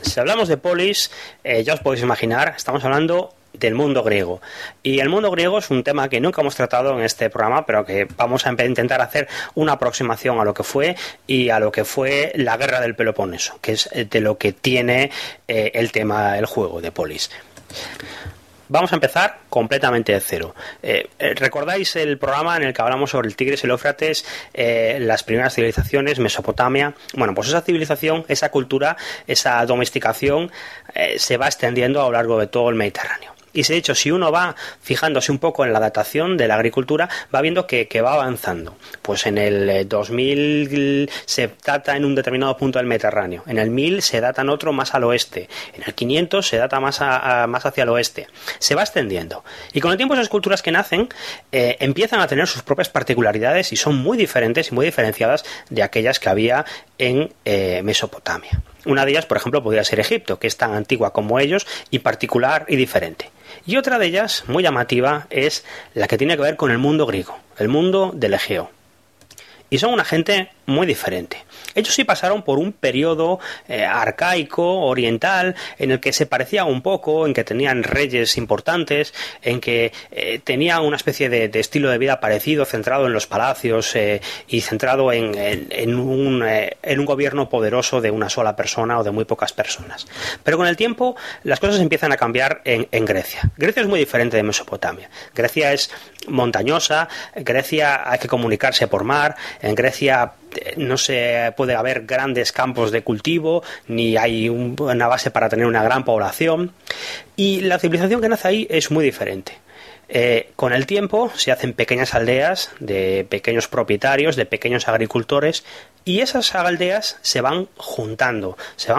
Si hablamos de polis, ya os podéis imaginar, estamos hablando del mundo griego. Y el mundo griego es un tema que nunca hemos tratado en este programa, pero que vamos a intentar hacer una aproximación a lo que fue y a lo que fue la guerra del Peloponeso, que es de lo que tiene el tema, el juego de polis. Vamos a empezar completamente de cero. ¿Recordáis el programa en el que hablamos sobre el Tigris y el Éufrates, las primeras civilizaciones, Mesopotamia? Bueno, pues esa civilización, esa cultura, esa domesticación se va extendiendo a lo largo de todo el Mediterráneo. Y de hecho, si uno va fijándose un poco en la datación de la agricultura, va viendo que va avanzando. Pues en el 2000 se data en un determinado punto del Mediterráneo, en el 1000 se data en otro más al oeste, en el 500 se data más hacia el oeste. Se va extendiendo. Y con el tiempo esas culturas que nacen empiezan a tener sus propias particularidades y son muy diferentes y muy diferenciadas de aquellas que había en Mesopotamia. Una de ellas, por ejemplo, podría ser Egipto, que es tan antigua como ellos y particular y diferente. Y otra de ellas, muy llamativa, es la que tiene que ver con el mundo griego, el mundo del Egeo. Y son una gente muy diferente. Ellos sí pasaron por un periodo arcaico, oriental, en el que se parecían un poco, en que tenían reyes importantes, en que tenían una especie de estilo de vida parecido, centrado en los palacios y centrado en un gobierno poderoso de una sola persona o de muy pocas personas. Pero con el tiempo las cosas empiezan a cambiar en Grecia. Grecia es muy diferente de Mesopotamia. Grecia es montañosa, Grecia hay que comunicarse por mar, en Grecia no se puede haber grandes campos de cultivo, ni hay una base para tener una gran población, y la civilización que nace ahí es muy diferente. Con el tiempo se hacen pequeñas aldeas de pequeños propietarios, de pequeños agricultores, y esas aldeas se van juntando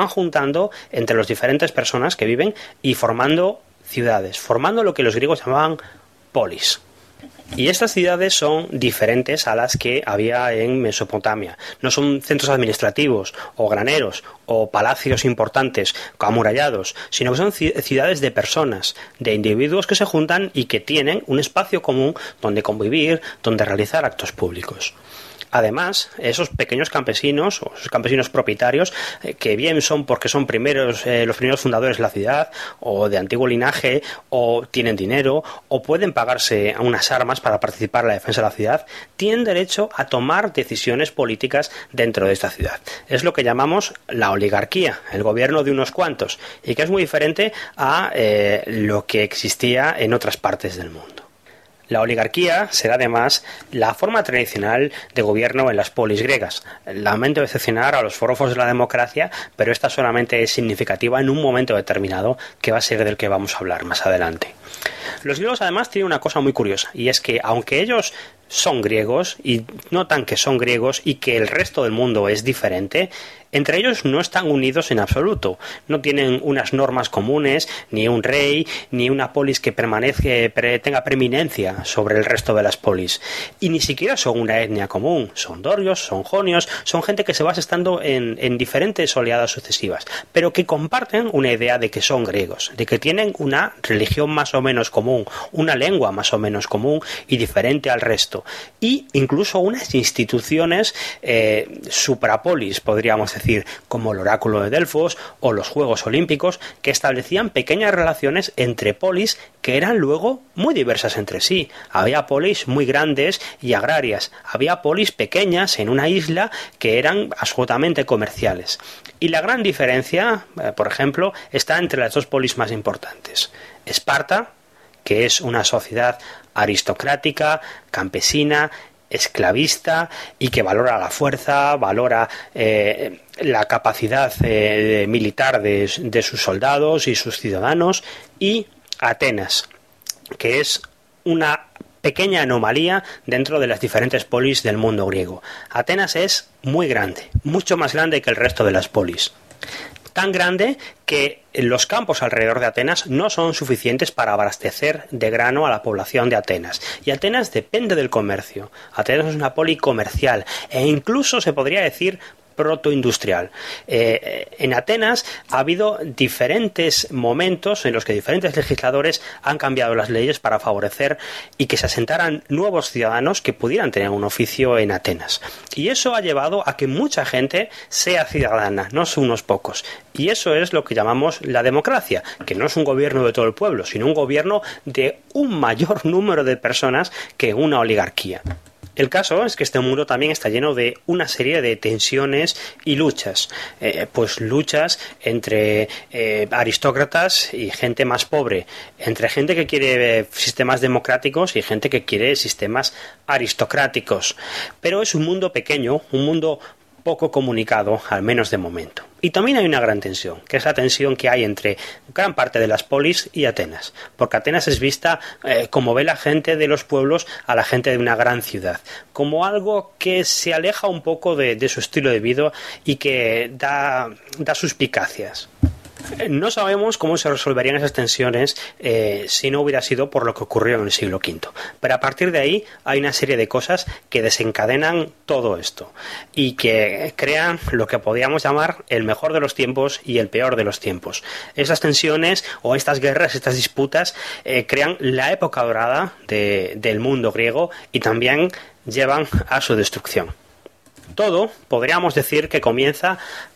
entre las diferentes personas que viven y formando ciudades, formando lo que los griegos llamaban polis. Y estas ciudades son diferentes a las que había en Mesopotamia. No son centros administrativos o graneros o palacios importantes amurallados, sino que son ciudades de personas, de individuos que se juntan y que tienen un espacio común donde convivir, donde realizar actos públicos. Además, esos pequeños campesinos o esos campesinos propietarios, que bien son porque son los primeros fundadores de la ciudad, o de antiguo linaje, o tienen dinero, o pueden pagarse unas armas para participar en la defensa de la ciudad, tienen derecho a tomar decisiones políticas dentro de esta ciudad. Es lo que llamamos la oligarquía, el gobierno de unos cuantos, y que es muy diferente a lo que existía en otras partes del mundo. La oligarquía será además la forma tradicional de gobierno en las polis griegas. Lamento decepcionar a los forofos de la democracia, pero esta solamente es significativa en un momento determinado, que va a ser del que vamos a hablar más adelante. Los griegos además tienen una cosa muy curiosa, y es que aunque ellos son griegos y notan que son griegos y que el resto del mundo es diferente, entre ellos no están unidos en absoluto. No tienen unas normas comunes, ni un rey, ni una polis que tenga preeminencia sobre el resto de las polis. Y ni siquiera son una etnia común. Son dorios, son jonios, son gente que se va asentando en diferentes oleadas sucesivas, pero que comparten una idea de que son griegos, de que tienen una religión más o menos común, una lengua más o menos común y diferente al resto. Y incluso unas instituciones suprapolis, podríamos decir, como el oráculo de Delfos o los Juegos Olímpicos, que establecían pequeñas relaciones entre polis que eran luego muy diversas entre sí. Había polis muy grandes y agrarias, había polis pequeñas en una isla que eran absolutamente comerciales. Y la gran diferencia, por ejemplo, está entre las dos polis más importantes. Esparta, que es una sociedad aristocrática, campesina, esclavista y que valora la fuerza, valora la capacidad militar de sus soldados y sus ciudadanos, y Atenas, que es una pequeña anomalía dentro de las diferentes polis del mundo griego. Atenas es muy grande, mucho más grande que el resto de las polis. Tan grande que los campos alrededor de Atenas no son suficientes para abastecer de grano a la población de Atenas. Y Atenas depende del comercio. Atenas es una poli comercial e incluso se podría decir protoindustrial. En Atenas ha habido diferentes momentos en los que diferentes legisladores han cambiado las leyes para favorecer y que se asentaran nuevos ciudadanos que pudieran tener un oficio en Atenas. Y eso ha llevado a que mucha gente sea ciudadana, no son unos pocos. Y eso es lo que llamamos la democracia, que no es un gobierno de todo el pueblo, sino un gobierno de un mayor número de personas que una oligarquía. El caso es que este mundo también está lleno de una serie de tensiones y luchas, pues luchas entre aristócratas y gente más pobre, entre gente que quiere sistemas democráticos y gente que quiere sistemas aristocráticos. Pero es un mundo pequeño, un mundo poco comunicado, al menos de momento. Y también hay una gran tensión, que es la tensión que hay entre gran parte de las polis y Atenas, porque Atenas es vista como ve la gente de los pueblos a la gente de una gran ciudad, como algo que se aleja un poco de su estilo de vida y que da suspicacias. No sabemos cómo se resolverían esas tensiones si no hubiera sido por lo que ocurrió en el siglo V. Pero a partir de ahí hay una serie de cosas que desencadenan todo esto y que crean lo que podríamos llamar el mejor de los tiempos y el peor de los tiempos. Esas tensiones o estas guerras, estas disputas, crean la época dorada del mundo griego y también llevan a su destrucción. Todo podríamos decir que comienza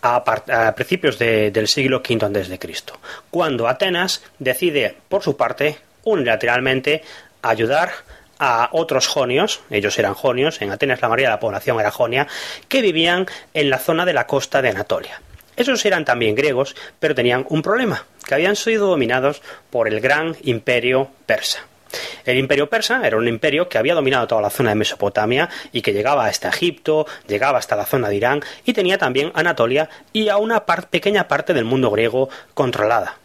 a principios del siglo V a.C., cuando Atenas decide, por su parte, unilateralmente ayudar a otros jonios, ellos eran jonios, en Atenas la mayoría de la población era jonia, que vivían en la zona de la costa de Anatolia. Esos eran también griegos, pero tenían un problema, que habían sido dominados por el gran imperio persa. El imperio persa era un imperio que había dominado toda la zona de Mesopotamia y que llegaba hasta Egipto, llegaba hasta la zona de Irán y tenía también Anatolia y a una pequeña parte del mundo griego controlada.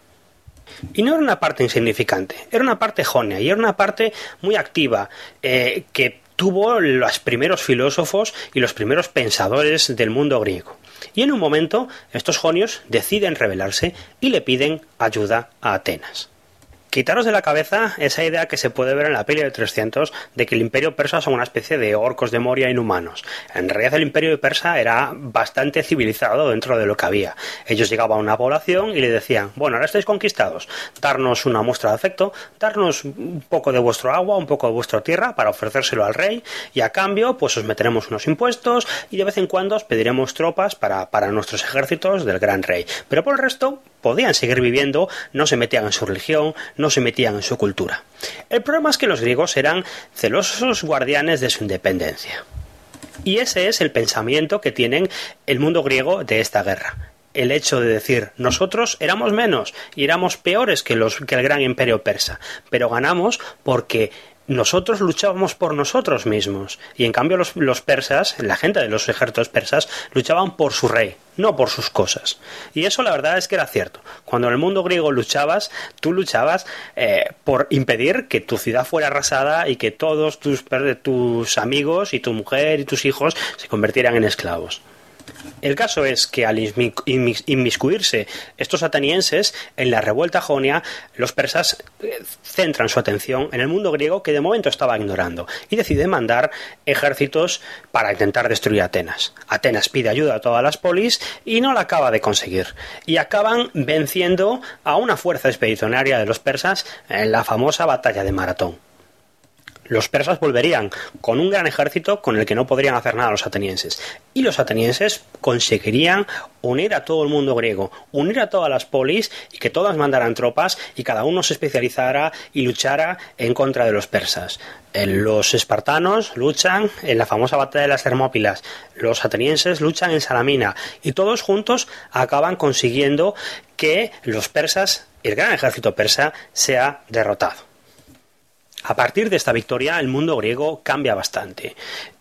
Y no era una parte insignificante, era una parte jonia y era una parte muy activa que tuvo los primeros filósofos y los primeros pensadores del mundo griego. Y en un momento estos jonios deciden rebelarse y le piden ayuda a Atenas. Quitaros de la cabeza esa idea que se puede ver en la peli de 300 de que el imperio persa son una especie de orcos de Moria inhumanos. En realidad el imperio persa era bastante civilizado dentro de lo que había. Ellos llegaban a una población y le decían, bueno, ahora estáis conquistados, darnos una muestra de afecto, darnos un poco de vuestro agua, un poco de vuestra tierra para ofrecérselo al rey y a cambio pues os meteremos unos impuestos y de vez en cuando os pediremos tropas para nuestros ejércitos del gran rey. Pero por el resto podían seguir viviendo, no se metían en su religión, no se metían en su cultura. El problema es que los griegos eran celosos guardianes de su independencia. Y ese es el pensamiento que tienen el mundo griego de esta guerra. El hecho de decir, nosotros éramos menos y éramos peores que el gran imperio persa, pero ganamos porque nosotros luchábamos por nosotros mismos y en cambio los persas, la gente de los ejércitos persas, luchaban por su rey, no por sus cosas. Y eso la verdad es que era cierto. Cuando en el mundo griego luchabas, tú luchabas por impedir que tu ciudad fuera arrasada y que todos tus amigos y tu mujer y tus hijos se convirtieran en esclavos. El caso es que al inmiscuirse estos atenienses en la revuelta jonia, los persas centran su atención en el mundo griego que de momento estaba ignorando y deciden mandar ejércitos para intentar destruir Atenas. Atenas pide ayuda a todas las polis y no la acaba de conseguir y acaban venciendo a una fuerza expedicionaria de los persas en la famosa batalla de Maratón. Los persas volverían con un gran ejército con el que no podrían hacer nada los atenienses. Y los atenienses conseguirían unir a todo el mundo griego, unir a todas las polis y que todas mandaran tropas y cada uno se especializara y luchara en contra de los persas. Los espartanos luchan en la famosa batalla de las Termópilas, los atenienses luchan en Salamina y todos juntos acaban consiguiendo que los persas, el gran ejército persa, sea derrotado. A partir de esta victoria, el mundo griego cambia bastante.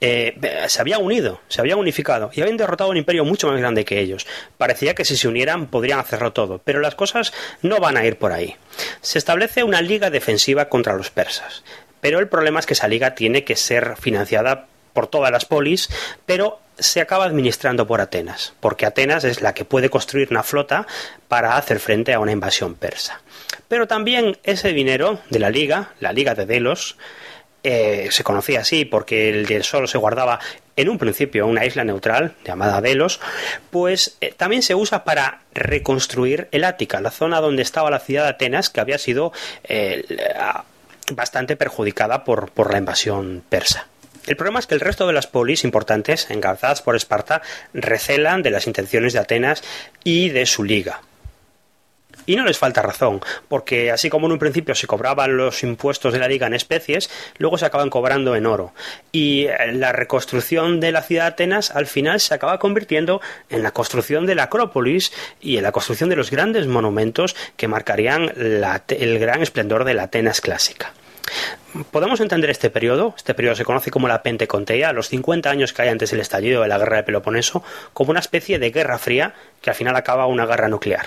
Se había unido, se había unificado y habían derrotado un imperio mucho más grande que ellos. Parecía que si se unieran podrían hacerlo todo, pero las cosas no van a ir por ahí. Se establece una liga defensiva contra los persas, pero el problema es que esa liga tiene que ser financiada por todas las polis, pero se acaba administrando por Atenas, porque Atenas es la que puede construir una flota para hacer frente a una invasión persa. Pero también ese dinero de la Liga de Delos, se conocía así porque el solo se guardaba en un principio una isla neutral llamada Delos, pues también se usa para reconstruir el Ática, la zona donde estaba la ciudad de Atenas, que había sido bastante perjudicada por la invasión persa. El problema es que el resto de las polis importantes, encabezadas por Esparta, recelan de las intenciones de Atenas y de su liga. Y no les falta razón, porque así como en un principio se cobraban los impuestos de la liga en especies, luego se acaban cobrando en oro. Y la reconstrucción de la ciudad de Atenas al final se acaba convirtiendo en la construcción de la Acrópolis y en la construcción de los grandes monumentos que marcarían el gran esplendor de la Atenas clásica. Podemos entender este periodo se conoce como la Penteconteia, los 50 años que hay antes del estallido de la guerra de Peloponeso, como una especie de guerra fría que al final acaba una guerra nuclear.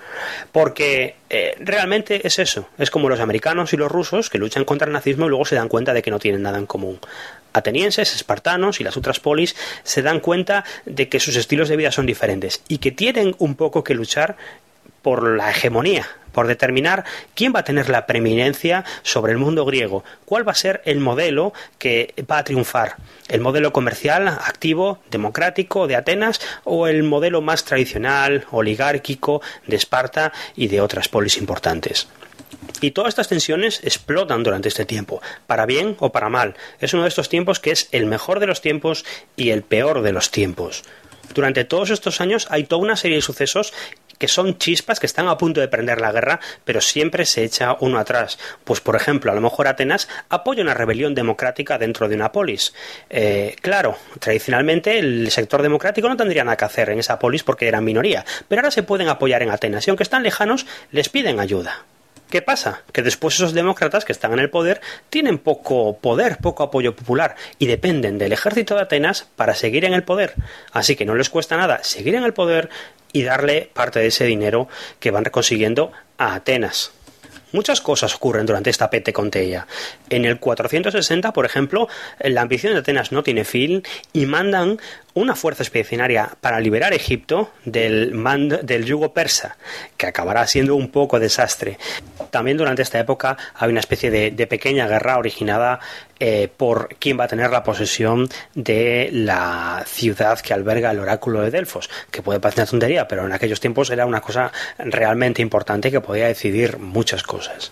Porque realmente es eso, es como los americanos y los rusos que luchan contra el nazismo y luego se dan cuenta de que no tienen nada en común. Atenienses, espartanos y las otras polis se dan cuenta de que sus estilos de vida son diferentes y que tienen un poco que luchar por la hegemonía, por determinar quién va a tener la preeminencia sobre el mundo griego, cuál va a ser el modelo que va a triunfar, el modelo comercial, activo, democrático de Atenas o el modelo más tradicional, oligárquico de Esparta y de otras polis importantes. Y todas estas tensiones explotan durante este tiempo, para bien o para mal. Es uno de estos tiempos que es el mejor de los tiempos y el peor de los tiempos. Durante todos estos años hay toda una serie de sucesos que son chispas que están a punto de prender la guerra, pero siempre se echa uno atrás. Pues, por ejemplo, a lo mejor Atenas apoya una rebelión democrática dentro de una polis. Claro, tradicionalmente el sector democrático no tendría nada que hacer en esa polis porque eran minoría, pero ahora se pueden apoyar en Atenas y aunque están lejanos, les piden ayuda. ¿Qué pasa? Que después esos demócratas que están en el poder tienen poco poder, poco apoyo popular y dependen del ejército de Atenas para seguir en el poder. Así que no les cuesta nada seguir en el poder y darle parte de ese dinero que van consiguiendo a Atenas. Muchas cosas ocurren durante esta Penteconteia. En el 460, por ejemplo, la ambición de Atenas no tiene fin y mandan una fuerza expedicionaria para liberar Egipto del yugo persa, que acabará siendo un poco desastre. También durante esta época hay una especie de pequeña guerra originada por quién va a tener la posesión de la ciudad que alberga el oráculo de Delfos, que puede parecer una tontería, pero en aquellos tiempos era una cosa realmente importante que podía decidir muchas cosas.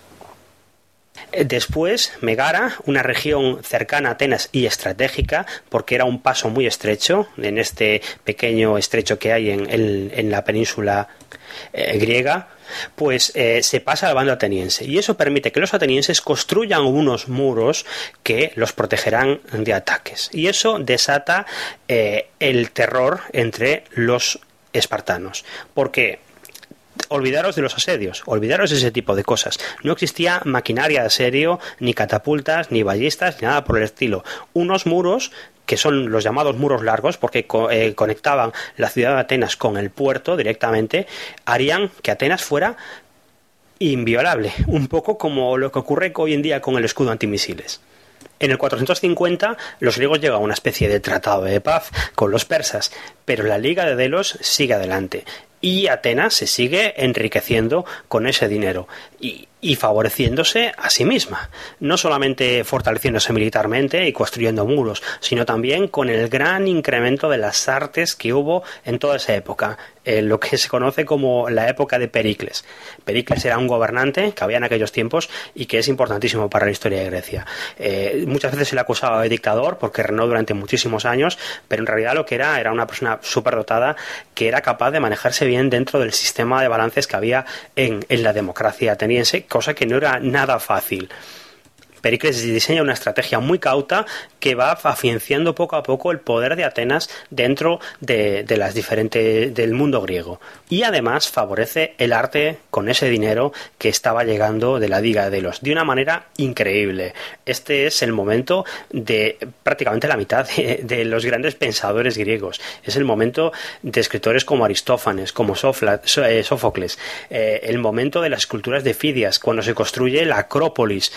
Después, Megara, una región cercana a Atenas y estratégica, porque era un paso muy estrecho en este pequeño estrecho que hay en la península griega, pues se pasa al bando ateniense y eso permite que los atenienses construyan unos muros que los protegerán de ataques y eso desata el terror entre los espartanos, porque olvidaros de los asedios, olvidaros de ese tipo de cosas. No existía maquinaria de asedio, ni catapultas, ni ballistas, ni nada por el estilo. Unos muros que son los llamados muros largos, porque conectaban la ciudad de Atenas con el puerto directamente, harían que Atenas fuera inviolable, un poco como lo que ocurre hoy en día con el escudo antimisiles. En el 450 los griegos llegan a una especie de tratado de paz con los persas, pero la Liga de Delos sigue adelante y Atenas se sigue enriqueciendo con ese dinero y favoreciéndose a sí misma, no solamente fortaleciéndose militarmente y construyendo muros, sino también con el gran incremento de las artes que hubo en toda esa época, lo que se conoce como la época de Pericles. Pericles era un gobernante que había en aquellos tiempos y que es importantísimo para la historia de Grecia. Muchas veces se le acusaba de dictador porque reinó durante muchísimos años, pero en realidad lo que era una persona superdotada que era capaz de manejarse bien dentro del sistema de balances que había en la democracia ateniense, cosa que no era nada fácil. Pericles diseña una estrategia muy cauta que va afianzando poco a poco el poder de Atenas dentro de las diferentes del mundo griego y además favorece el arte con ese dinero que estaba llegando de la Liga de Delos de una manera increíble. Este es el momento de prácticamente la mitad de los grandes pensadores griegos. Es el momento de escritores como Aristófanes, como Sófocles, el momento de las esculturas de Fidias, cuando se construye la Acrópolis.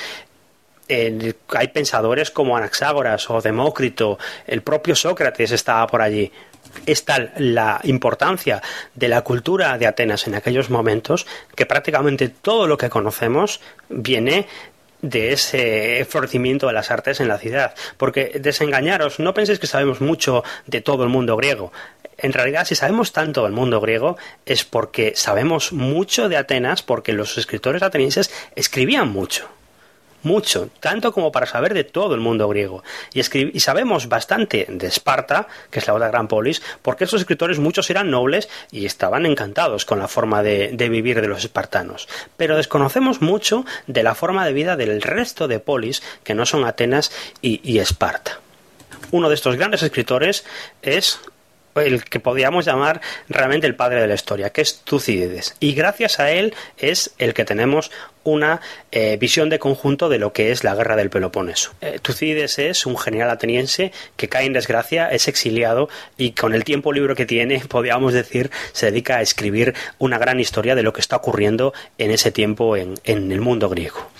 Hay pensadores como Anaxágoras o Demócrito, el propio Sócrates estaba por allí. Es tal la importancia de la cultura de Atenas en aquellos momentos que prácticamente todo lo que conocemos viene de ese florecimiento de las artes en la ciudad. Porque desengañaros, no penséis que sabemos mucho de todo el mundo griego. En realidad, si sabemos tanto del mundo griego, es porque sabemos mucho de Atenas, porque los escritores atenienses escribían mucho. Mucho, tanto como para saber de todo el mundo griego. Y sabemos bastante de Esparta, que es la otra gran polis, porque esos escritores muchos eran nobles y estaban encantados con la forma de vivir de los espartanos. Pero desconocemos mucho de la forma de vida del resto de polis, que no son Atenas y Esparta. Uno de estos grandes escritores es el que podríamos llamar realmente el padre de la historia, que es Tucídides, y gracias a él es el que tenemos una visión de conjunto de lo que es la guerra del Peloponeso. Tucídides es un general ateniense que cae en desgracia, es exiliado y con el tiempo libre que tiene, podríamos decir, se dedica a escribir una gran historia de lo que está ocurriendo en ese tiempo en el mundo griego.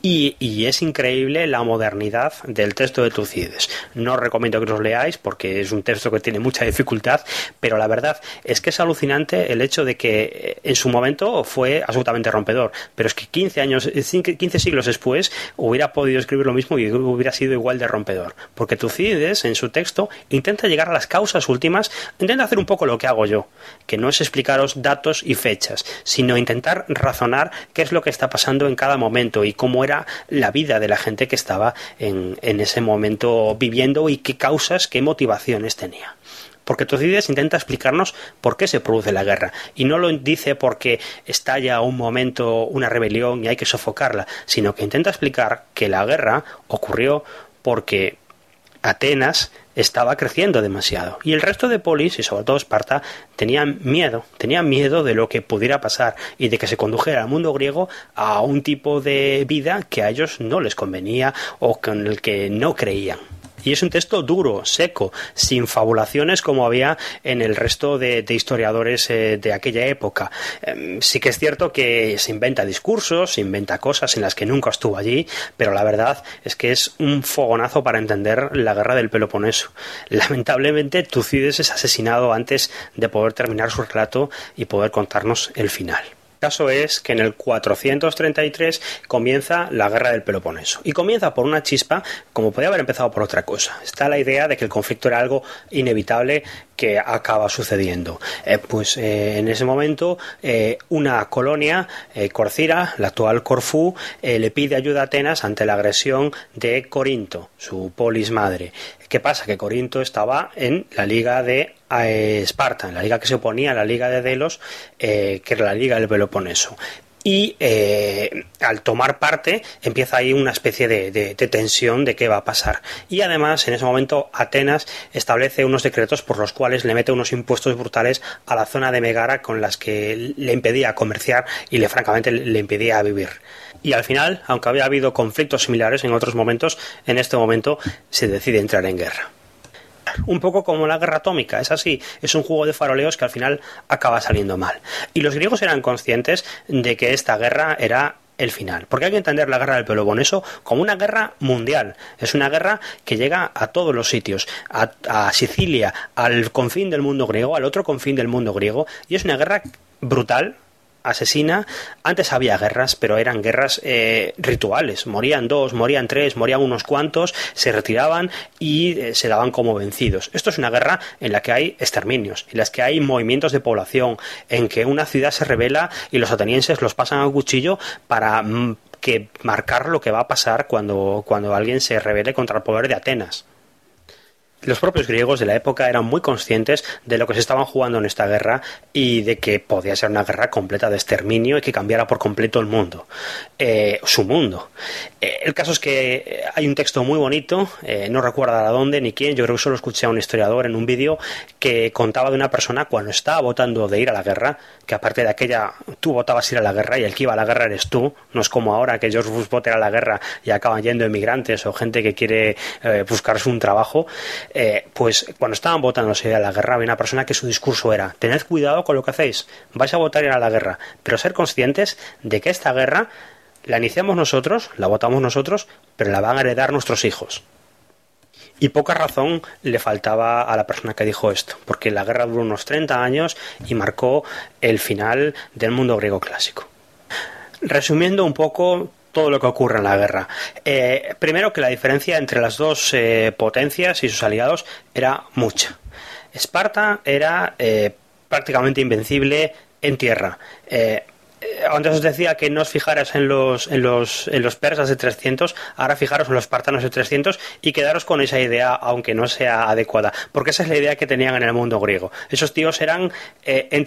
Y es increíble la modernidad del texto de Tucídides. No os recomiendo que los leáis porque es un texto que tiene mucha dificultad, pero la verdad es que es alucinante el hecho de que en su momento fue absolutamente rompedor, pero es que 15 siglos después hubiera podido escribir lo mismo y hubiera sido igual de rompedor, porque Tucídides en su texto intenta llegar a las causas últimas, intenta hacer un poco lo que hago yo, que no es explicaros datos y fechas, sino intentar razonar qué es lo que está pasando en cada momento y cómo era la vida de la gente que estaba en ese momento viviendo y qué causas, qué motivaciones tenía. Porque Tucídides intenta explicarnos por qué se produce la guerra, y no lo dice porque estalla un momento una rebelión y hay que sofocarla, sino que intenta explicar que la guerra ocurrió porque Atenas estaba creciendo demasiado y el resto de polis, y sobre todo Esparta, tenían miedo de lo que pudiera pasar y de que se condujera al mundo griego a un tipo de vida que a ellos no les convenía o con el que no creían. Y es un texto duro, seco, sin fabulaciones como había en el resto de historiadores de aquella época. Sí que es cierto que se inventa discursos, se inventa cosas en las que nunca estuvo allí, pero la verdad es que es un fogonazo para entender la guerra del Peloponeso. Lamentablemente, Tucídides es asesinado antes de poder terminar su relato y poder contarnos el final. El caso es que en el 433 comienza la guerra del Peloponeso y comienza por una chispa como podía haber empezado por otra cosa. Está la idea de que el conflicto era algo inevitable que acaba sucediendo. En ese momento una colonia, Corcira, la actual Corfú, le pide ayuda a Atenas ante la agresión de Corinto, su polis madre. ¿Qué pasa? Que Corinto estaba en la liga de Esparta, en la liga que se oponía a la liga de Delos, que era la liga del Peloponeso. Y al tomar parte empieza ahí una especie de tensión de qué va a pasar. Y además en ese momento Atenas establece unos decretos por los cuales le mete unos impuestos brutales a la zona de Megara con las que le impedía comerciar y francamente le impedía vivir. Y al final, aunque había habido conflictos similares en otros momentos, en este momento se decide entrar en guerra. Un poco como la guerra atómica, es así, es un juego de faroleos que al final acaba saliendo mal. Y los griegos eran conscientes de que esta guerra era el final, porque hay que entender la guerra del Peloponeso como una guerra mundial. Es una guerra que llega a todos los sitios, a Sicilia, al confín del mundo griego, al otro confín del mundo griego, y es una guerra brutal, asesina. Antes había guerras, pero eran guerras rituales. Morían 2, morían 3, morían unos cuantos, se retiraban y se daban como vencidos. Esto es una guerra en la que hay exterminios, en las que hay movimientos de población, en que una ciudad se rebela y los atenienses los pasan a cuchillo para marcar lo que va a pasar cuando alguien se rebele contra el poder de Atenas. Los propios griegos de la época eran muy conscientes de lo que se estaban jugando en esta guerra y de que podía ser una guerra completa de exterminio y que cambiara por completo el mundo, su mundo. El caso es que hay un texto muy bonito, no recuerdo a dónde ni quién, yo creo que solo escuché a un historiador en un vídeo que contaba de una persona cuando estaba votando de ir a la guerra, que aparte de aquella, tú votabas ir a la guerra y el que iba a la guerra eres tú, no es como ahora que George Bush vota a la guerra y acaban yendo emigrantes o gente que quiere buscarse un trabajo. Pues cuando estaban votando a la guerra había una persona que su discurso era: tened cuidado con lo que hacéis, vais a votar ir a la guerra, pero ser conscientes de que esta guerra la iniciamos nosotros, la votamos nosotros, pero la van a heredar nuestros hijos. Y poca razón le faltaba a la persona que dijo esto, porque la guerra duró unos 30 años y marcó el final del mundo griego clásico. Resumiendo un poco, todo lo que ocurre en la guerra. Primero, que la diferencia entre las dos potencias y sus aliados era mucha. Esparta era prácticamente invencible en tierra. Antes os decía que no os fijaras en los persas de 300, ahora fijaros en los espartanos de 300 y quedaros con esa idea, aunque no sea adecuada, porque esa es la idea que tenían en el mundo griego. Esos tíos eran en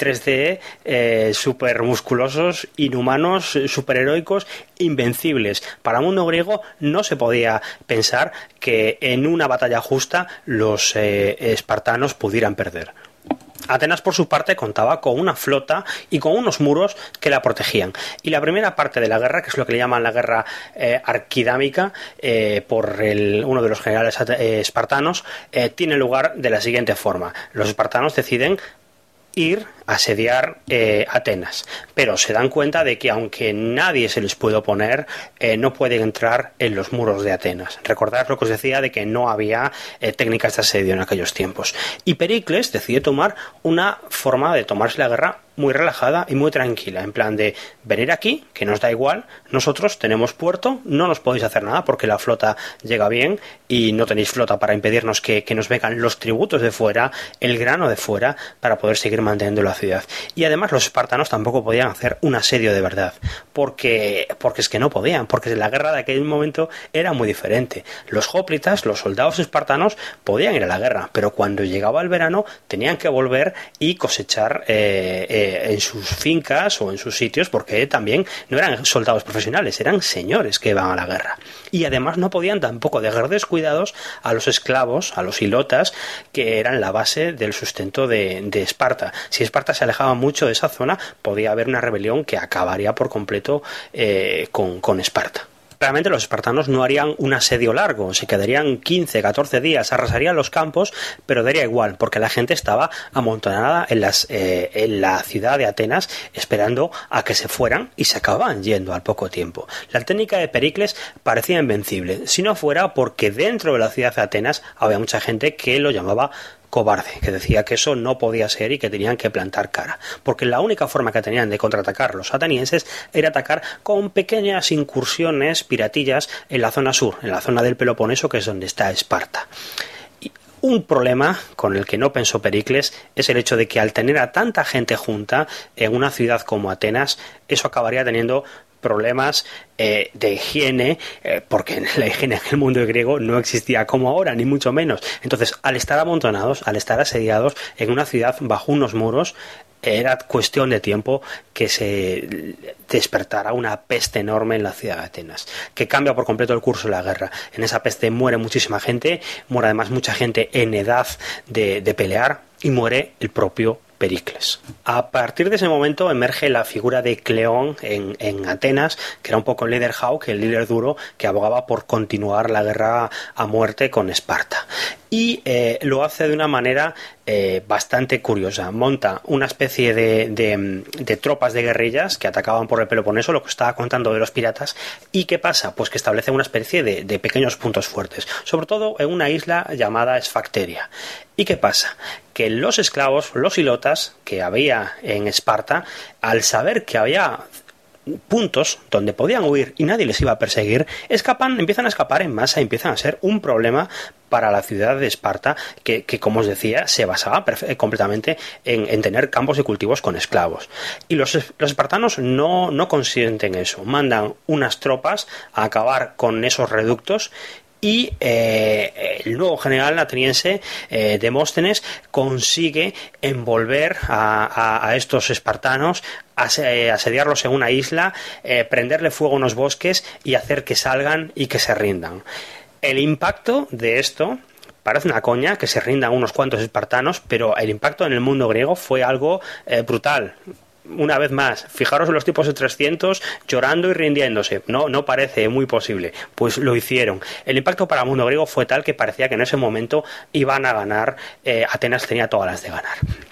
3D super musculosos, inhumanos, superheroicos, invencibles. Para el mundo griego no se podía pensar que en una batalla justa los espartanos pudieran perder. Atenas, por su parte, contaba con una flota y con unos muros que la protegían. Y la primera parte de la guerra, que es lo que le llaman la guerra arquidámica, por uno de los generales espartanos, tiene lugar de la siguiente forma. Los espartanos deciden ir a asediar Atenas, pero se dan cuenta de que aunque nadie se les puede oponer, no pueden entrar en los muros de Atenas. Recordad lo que os decía de que no había técnicas de asedio en aquellos tiempos, y Pericles decide tomar una forma de tomarse la guerra muy relajada y muy tranquila, en plan de venir aquí, que nos da igual, nosotros tenemos puerto, no nos podéis hacer nada porque la flota llega bien y no tenéis flota para impedirnos que nos vengan los tributos de fuera, el grano de fuera, para poder seguir manteniendo la ciudad. Y además los espartanos tampoco podían hacer un asedio de verdad, porque es que no podían, porque la guerra de aquel momento era muy diferente. Los hoplitas, los soldados espartanos, podían ir a la guerra, pero cuando llegaba el verano tenían que volver y cosechar en sus fincas o en sus sitios, porque también no eran soldados profesionales, eran señores que iban a la guerra. Y además no podían tampoco dejar descuidados a los esclavos, a los hilotas, que eran la base del sustento de Esparta. Si Esparta se alejaba mucho de esa zona, podía haber una rebelión que acabaría por completo con Esparta. Realmente los espartanos no harían un asedio largo, se quedarían 15, 14 días, arrasarían los campos, pero daría igual, porque la gente estaba amontonada en la ciudad de Atenas esperando a que se fueran y se acababan yendo al poco tiempo. La técnica de Pericles parecía invencible, si no fuera porque dentro de la ciudad de Atenas había mucha gente que lo llamaba cobarde, que decía que eso no podía ser y que tenían que plantar cara, porque la única forma que tenían de contraatacar los atenienses era atacar con pequeñas incursiones piratillas en la zona sur, en la zona del Peloponeso, que es donde está Esparta. Un problema con el que no pensó Pericles es el hecho de que al tener a tanta gente junta en una ciudad como Atenas, eso acabaría teniendo problemas de higiene, porque la higiene en el mundo griego no existía como ahora, ni mucho menos. Entonces, al estar amontonados, al estar asediados en una ciudad bajo unos muros, era cuestión de tiempo que se despertara una peste enorme en la ciudad de Atenas, que cambia por completo el curso de la guerra. En esa peste muere muchísima gente, muere además mucha gente en edad de pelear, y muere el propio Pericles. A partir de ese momento emerge la figura de Cleón en Atenas, que era un poco el líder hawk, el líder duro, que abogaba por continuar la guerra a muerte con Esparta. Y lo hace de una manera bastante curiosa. Monta una especie de tropas de guerrillas que atacaban por el Peloponeso, lo que estaba contando de los piratas. ¿Y qué pasa? Pues que establece una especie de pequeños puntos fuertes, sobre todo en una isla llamada Esfacteria. ¿Y qué pasa? Que los esclavos, los hilotas que había en Esparta, al saber que había puntos donde podían huir y nadie les iba a perseguir, empiezan a escapar en masa y empiezan a ser un problema para la ciudad de Esparta, que como os decía, se basaba completamente en tener campos de cultivos con esclavos. Y los espartanos no consienten eso, mandan unas tropas a acabar con esos reductos. Y el nuevo general ateniense, Demóstenes, consigue envolver a estos espartanos, asediarlos en una isla, prenderle fuego a unos bosques y hacer que salgan y que se rindan. El impacto de esto parece una coña, que se rindan unos cuantos espartanos, pero el impacto en el mundo griego fue algo brutal. Una vez más, fijaros en los tipos de 300 llorando y rindiéndose. No parece muy posible. Pues lo hicieron. El impacto para el mundo griego fue tal que parecía que en ese momento iban a ganar. Atenas tenía todas las de ganar.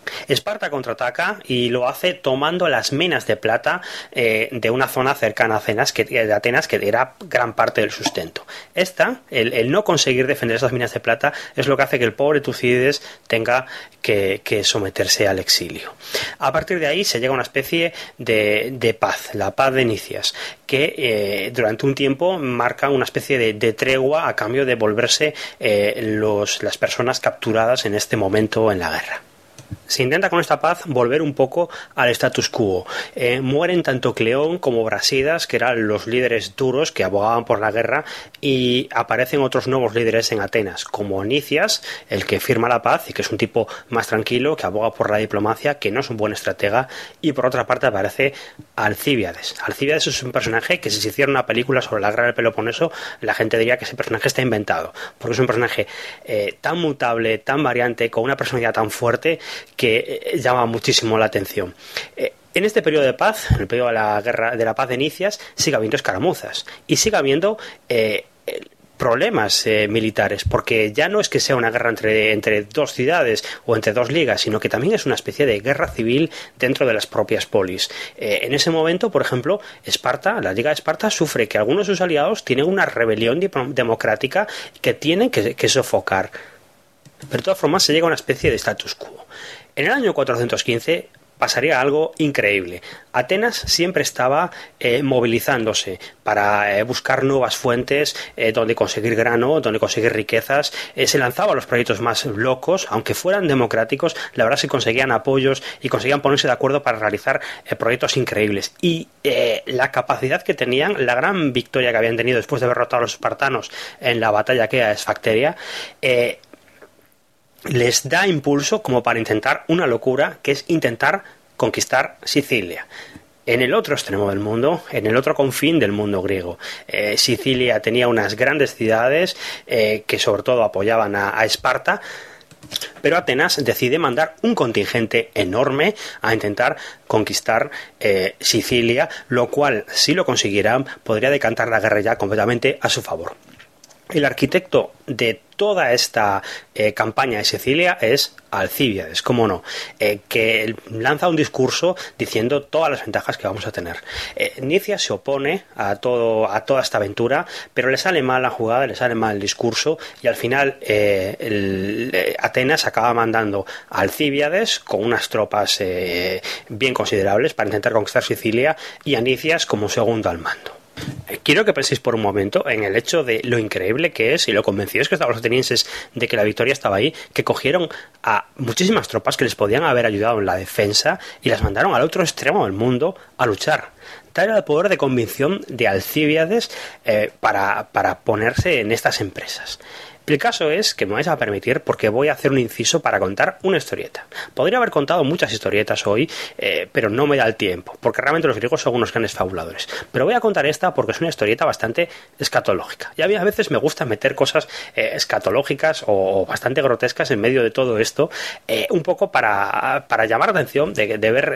Esparta contraataca y lo hace tomando las minas de plata de una zona cercana a Atenas, que era gran parte del sustento. El no conseguir defender esas minas de plata es lo que hace que el pobre Tucídides tenga que someterse al exilio. A partir de ahí se llega a una especie de paz, la paz de Nicias, que durante un tiempo marca una especie de tregua a cambio de volverse las personas capturadas en este momento en la guerra. Se intenta con esta paz volver un poco al status quo. Mueren tanto Cleón como Brasidas, que eran los líderes duros que abogaban por la guerra, y aparecen otros nuevos líderes en Atenas, como Nicias, el que firma la paz y que es un tipo más tranquilo, que aboga por la diplomacia, que no es un buen estratega, y por otra parte aparece Alcíbiades. Alcíbiades es un personaje que si se hiciera una película sobre la guerra del Peloponeso, la gente diría que ese personaje está inventado, porque es un personaje tan mutable, tan variante, con una personalidad tan fuerte, que llama muchísimo la atención. En este periodo de paz, en el periodo de la paz de Nicias, sigue habiendo escaramuzas y sigue habiendo problemas militares, porque ya no es que sea una guerra entre dos ciudades o entre dos ligas, sino que también es una especie de guerra civil dentro de las propias polis. En ese momento, por ejemplo, la Liga de Esparta sufre que algunos de sus aliados tienen una rebelión democrática que tienen que sofocar. Pero de todas formas se llega a una especie de status quo. En el año 415 pasaría algo increíble. Atenas siempre estaba movilizándose para buscar nuevas fuentes donde conseguir grano, donde conseguir riquezas. Se lanzaba a los proyectos más locos, aunque fueran democráticos, la verdad se conseguían apoyos y conseguían ponerse de acuerdo para realizar proyectos increíbles. Y la capacidad que tenían, la gran victoria que habían tenido después de haber derrotado a los espartanos en la batalla que era Esfacteria, les da impulso como para intentar una locura, que es intentar conquistar Sicilia. En el otro extremo del mundo, en el otro confín del mundo griego. Sicilia tenía unas grandes ciudades que sobre todo apoyaban a Esparta, pero Atenas decide mandar un contingente enorme a intentar conquistar Sicilia, lo cual, si lo consiguieran, podría decantar la guerra ya completamente a su favor. El arquitecto de toda esta campaña de Sicilia es Alcíbiades, cómo no, que lanza un discurso diciendo todas las ventajas que vamos a tener. Nicias se opone a toda esta aventura, pero le sale mal la jugada, le sale mal el discurso, y al final Atenas acaba mandando a Alcíbiades con unas tropas bien considerables para intentar conquistar Sicilia, y a Nicias como segundo al mando. Quiero que penséis por un momento en el hecho de lo increíble que es y lo convencidos que estaban los atenienses de que la victoria estaba ahí, que cogieron a muchísimas tropas que les podían haber ayudado en la defensa y las mandaron al otro extremo del mundo a luchar. Tal era el poder de convicción de Alcíbiades para ponerse en estas empresas. El caso es que me vais a permitir, porque voy a hacer un inciso para contar una historieta. Podría haber contado muchas historietas hoy, pero no me da el tiempo, porque realmente los griegos son unos grandes fabuladores. Pero voy a contar esta porque es una historieta bastante escatológica. Y a mí a veces me gusta meter cosas escatológicas o bastante grotescas en medio de todo esto, un poco para llamar la atención de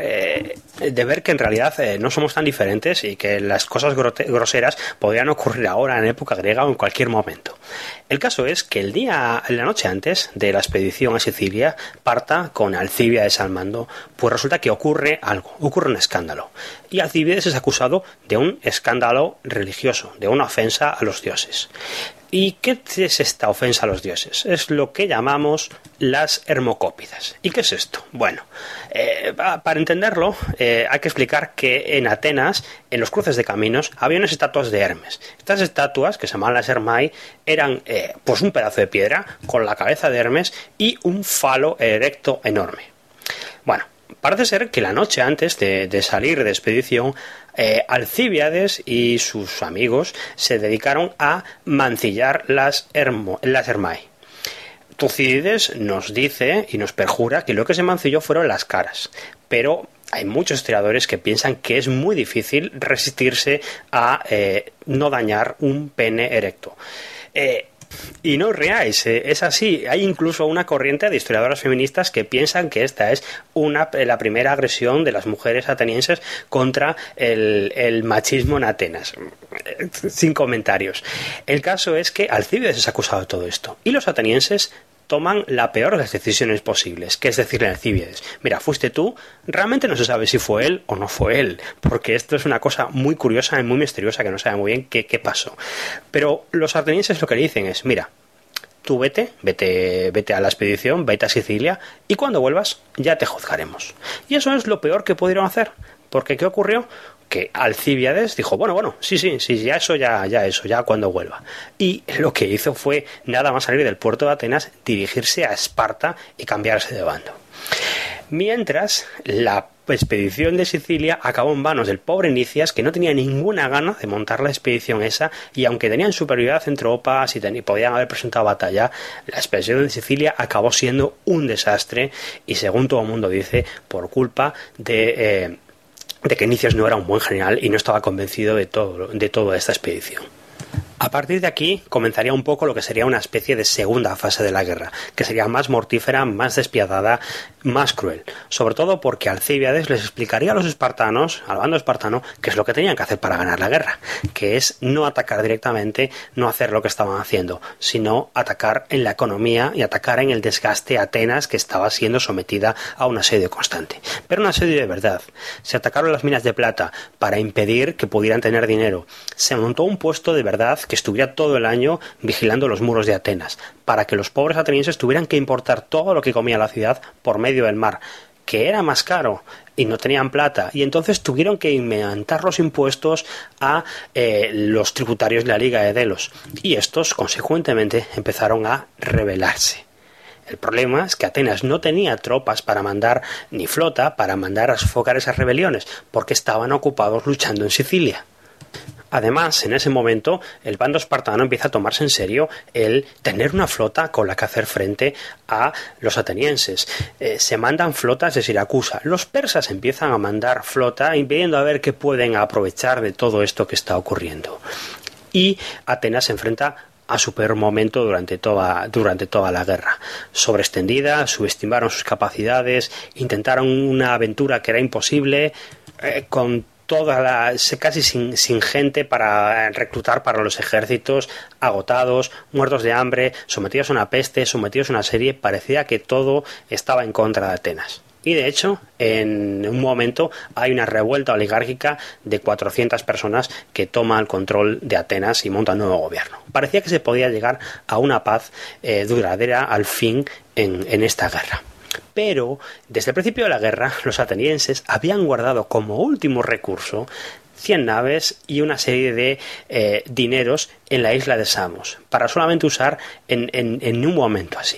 ver que en realidad no somos tan diferentes y que las cosas groseras podrían ocurrir ahora en época griega o en cualquier momento. El caso es que la noche antes de la expedición a Sicilia, Parta con Alcíbiades al mando, pues resulta que ocurre un escándalo. Y Alcíbiades es acusado de un escándalo religioso, de una ofensa a los dioses. ¿Y qué es esta ofensa a los dioses? Es lo que llamamos las hermocópidas. ¿Y qué es esto? Bueno, para entenderlo hay que explicar que en Atenas, en los cruces de caminos, había unas estatuas de Hermes. Estas estatuas, que se llamaban las Hermai, eran pues un pedazo de piedra con la cabeza de Hermes y un falo erecto enorme. Bueno, parece ser que la noche antes de salir de expedición, Alcíbiades y sus amigos se dedicaron a mancillar las Hermai. Tucídides nos dice y nos perjura que lo que se mancilló fueron las caras, pero hay muchos historiadores que piensan que es muy difícil resistirse a no dañar un pene erecto. Y no os reáis, es así. Hay incluso una corriente de historiadoras feministas que piensan que esta es la primera agresión de las mujeres atenienses contra el machismo en Atenas. Sin comentarios. El caso es que Alcíbiades es acusado de todo esto y los atenienses toman la peor de las decisiones posibles, que es decirle a Alcíbiades: mira, fuiste tú, realmente no se sabe si fue él o no fue él, porque esto es una cosa muy curiosa y muy misteriosa que no sabe muy bien qué pasó. Pero los atenienses lo que le dicen es: mira, tú vete a la expedición, vete a Sicilia, y cuando vuelvas ya te juzgaremos. Y eso es lo peor que pudieron hacer, porque ¿qué ocurrió? Que Alcíbiades dijo: bueno, sí, ya cuando vuelva. Y lo que hizo fue nada más salir del puerto de Atenas, dirigirse a Esparta y cambiarse de bando. Mientras, la expedición de Sicilia acabó en manos del pobre Nicias, que no tenía ninguna gana de montar la expedición esa, y aunque tenían superioridad en tropas y podían haber presentado batalla, la expedición de Sicilia acabó siendo un desastre, y según todo el mundo dice, por culpa de que Nicias no era un buen general y no estaba convencido de toda esta expedición. A partir de aquí comenzaría un poco lo que sería una especie de segunda fase de la guerra, que sería más mortífera, más despiadada, más cruel. Sobre todo porque Alcíbiades les explicaría a los espartanos, al bando espartano, qué es lo que tenían que hacer para ganar la guerra, que es no atacar directamente, no hacer lo que estaban haciendo, sino atacar en la economía y atacar en el desgaste a Atenas, que estaba siendo sometida a un asedio constante. Pero un asedio de verdad. Se atacaron las minas de plata para impedir que pudieran tener dinero. Se montó un puesto de verdad que estuviera todo el año vigilando los muros de Atenas, para que los pobres atenienses tuvieran que importar todo lo que comía la ciudad por medio del mar, que era más caro y no tenían plata, y entonces tuvieron que aumentar los impuestos a los tributarios de la Liga de Delos, y estos consecuentemente empezaron a rebelarse. El problema es que Atenas no tenía tropas para mandar, ni flota para mandar a sofocar esas rebeliones, porque estaban ocupados luchando en Sicilia. Además, en ese momento, el bando espartano empieza a tomarse en serio el tener una flota con la que hacer frente a los atenienses. Se mandan flotas de Siracusa. Los persas empiezan a mandar flota, impidiendo a ver qué pueden aprovechar de todo esto que está ocurriendo. Y Atenas se enfrenta a su peor momento durante toda la guerra. Sobreextendida, subestimaron sus capacidades, intentaron una aventura que era imposible, con casi sin gente para reclutar para los ejércitos, agotados, muertos de hambre, sometidos a una peste, sometidos a una serie. Parecía que todo estaba en contra de Atenas. Y de hecho, en un momento hay una revuelta oligárquica de 400 personas que toma el control de Atenas y monta un nuevo gobierno. Parecía que se podía llegar a una paz duradera al fin en esta guerra. Pero desde el principio de la guerra, los atenienses habían guardado como último recurso 100 naves y una serie de dineros en la isla de Samos, para solamente usar en un momento así.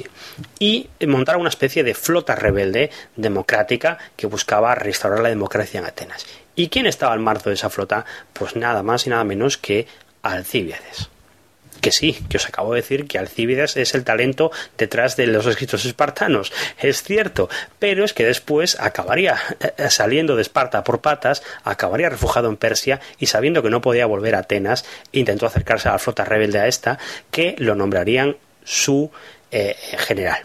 Y montar una especie de flota rebelde democrática que buscaba restaurar la democracia en Atenas. ¿Y quién estaba al mando de esa flota? Pues nada más y nada menos que Alcíbiades. Que sí, que os acabo de decir que Alcíbiades es el talento detrás de los escritos espartanos, es cierto, pero es que después acabaría saliendo de Esparta por patas, acabaría refugiado en Persia y sabiendo que no podía volver a Atenas, intentó acercarse a la flota rebelde a esta, que lo nombrarían su general.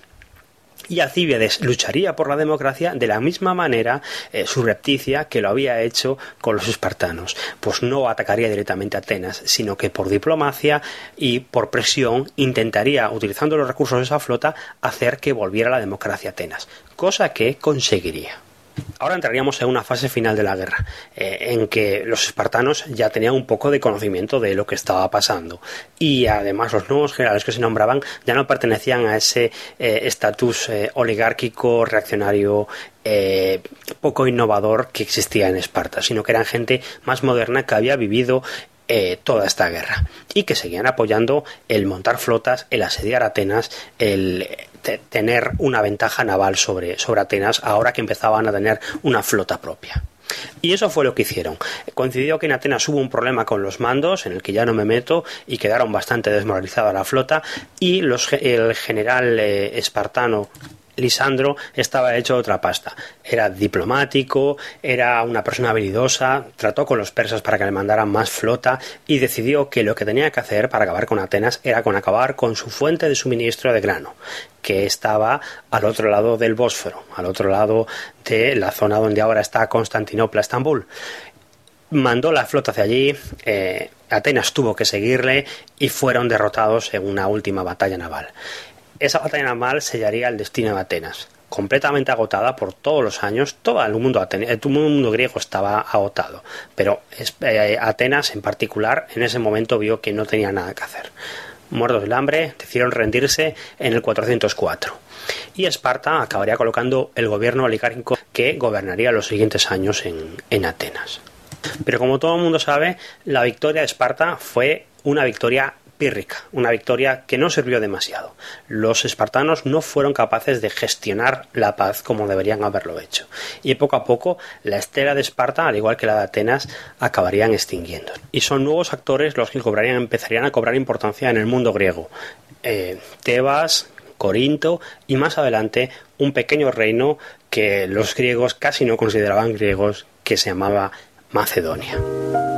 Y Alcíbiades lucharía por la democracia de la misma manera subrepticia que lo había hecho con los espartanos. Pues no atacaría directamente a Atenas, sino que por diplomacia y por presión intentaría, utilizando los recursos de esa flota, hacer que volviera la democracia a Atenas, cosa que conseguiría. Ahora entraríamos en una fase final de la guerra, en que los espartanos ya tenían un poco de conocimiento de lo que estaba pasando, y además los nuevos generales que se nombraban ya no pertenecían a ese estatus oligárquico, reaccionario, poco innovador que existía en Esparta, sino que eran gente más moderna que había vivido toda esta guerra y que seguían apoyando el montar flotas, el asediar Atenas, el tener una ventaja naval sobre Atenas, ahora que empezaban a tener una flota propia. Y eso fue lo que hicieron. Coincidió que en Atenas hubo un problema con los mandos, en el que ya no me meto, y quedaron bastante desmoralizada la flota, y el general espartano Lisandro estaba hecho de otra pasta. Era diplomático, era una persona habilidosa, trató con los persas para que le mandaran más flota y decidió que lo que tenía que hacer para acabar con Atenas era acabar con su fuente de suministro de grano, que estaba al otro lado del Bósforo, al otro lado de la zona donde ahora está Constantinopla, Estambul. Mandó la flota hacia allí, Atenas tuvo que seguirle y fueron derrotados en una última batalla naval. esa batalla naval sellaría el destino de Atenas. Completamente agotada por todos los años, todo el mundo griego estaba agotado, pero Atenas en particular en ese momento vio que no tenía nada que hacer. Muertos del hambre, decidieron rendirse en el 404 y Esparta acabaría colocando el gobierno oligárquico que gobernaría los siguientes años en Atenas. Pero como todo el mundo sabe, la victoria de Esparta fue una victoria pírrica, una victoria que no sirvió demasiado. Los espartanos no fueron capaces de gestionar la paz como deberían haberlo hecho, y poco a poco la estela de Esparta, al igual que la de Atenas, acabarían extinguiendo. Y son nuevos actores los que empezarían a cobrar importancia en el mundo griego. Tebas, Corinto y más adelante un pequeño reino que los griegos casi no consideraban griegos, que se llamaba Macedonia.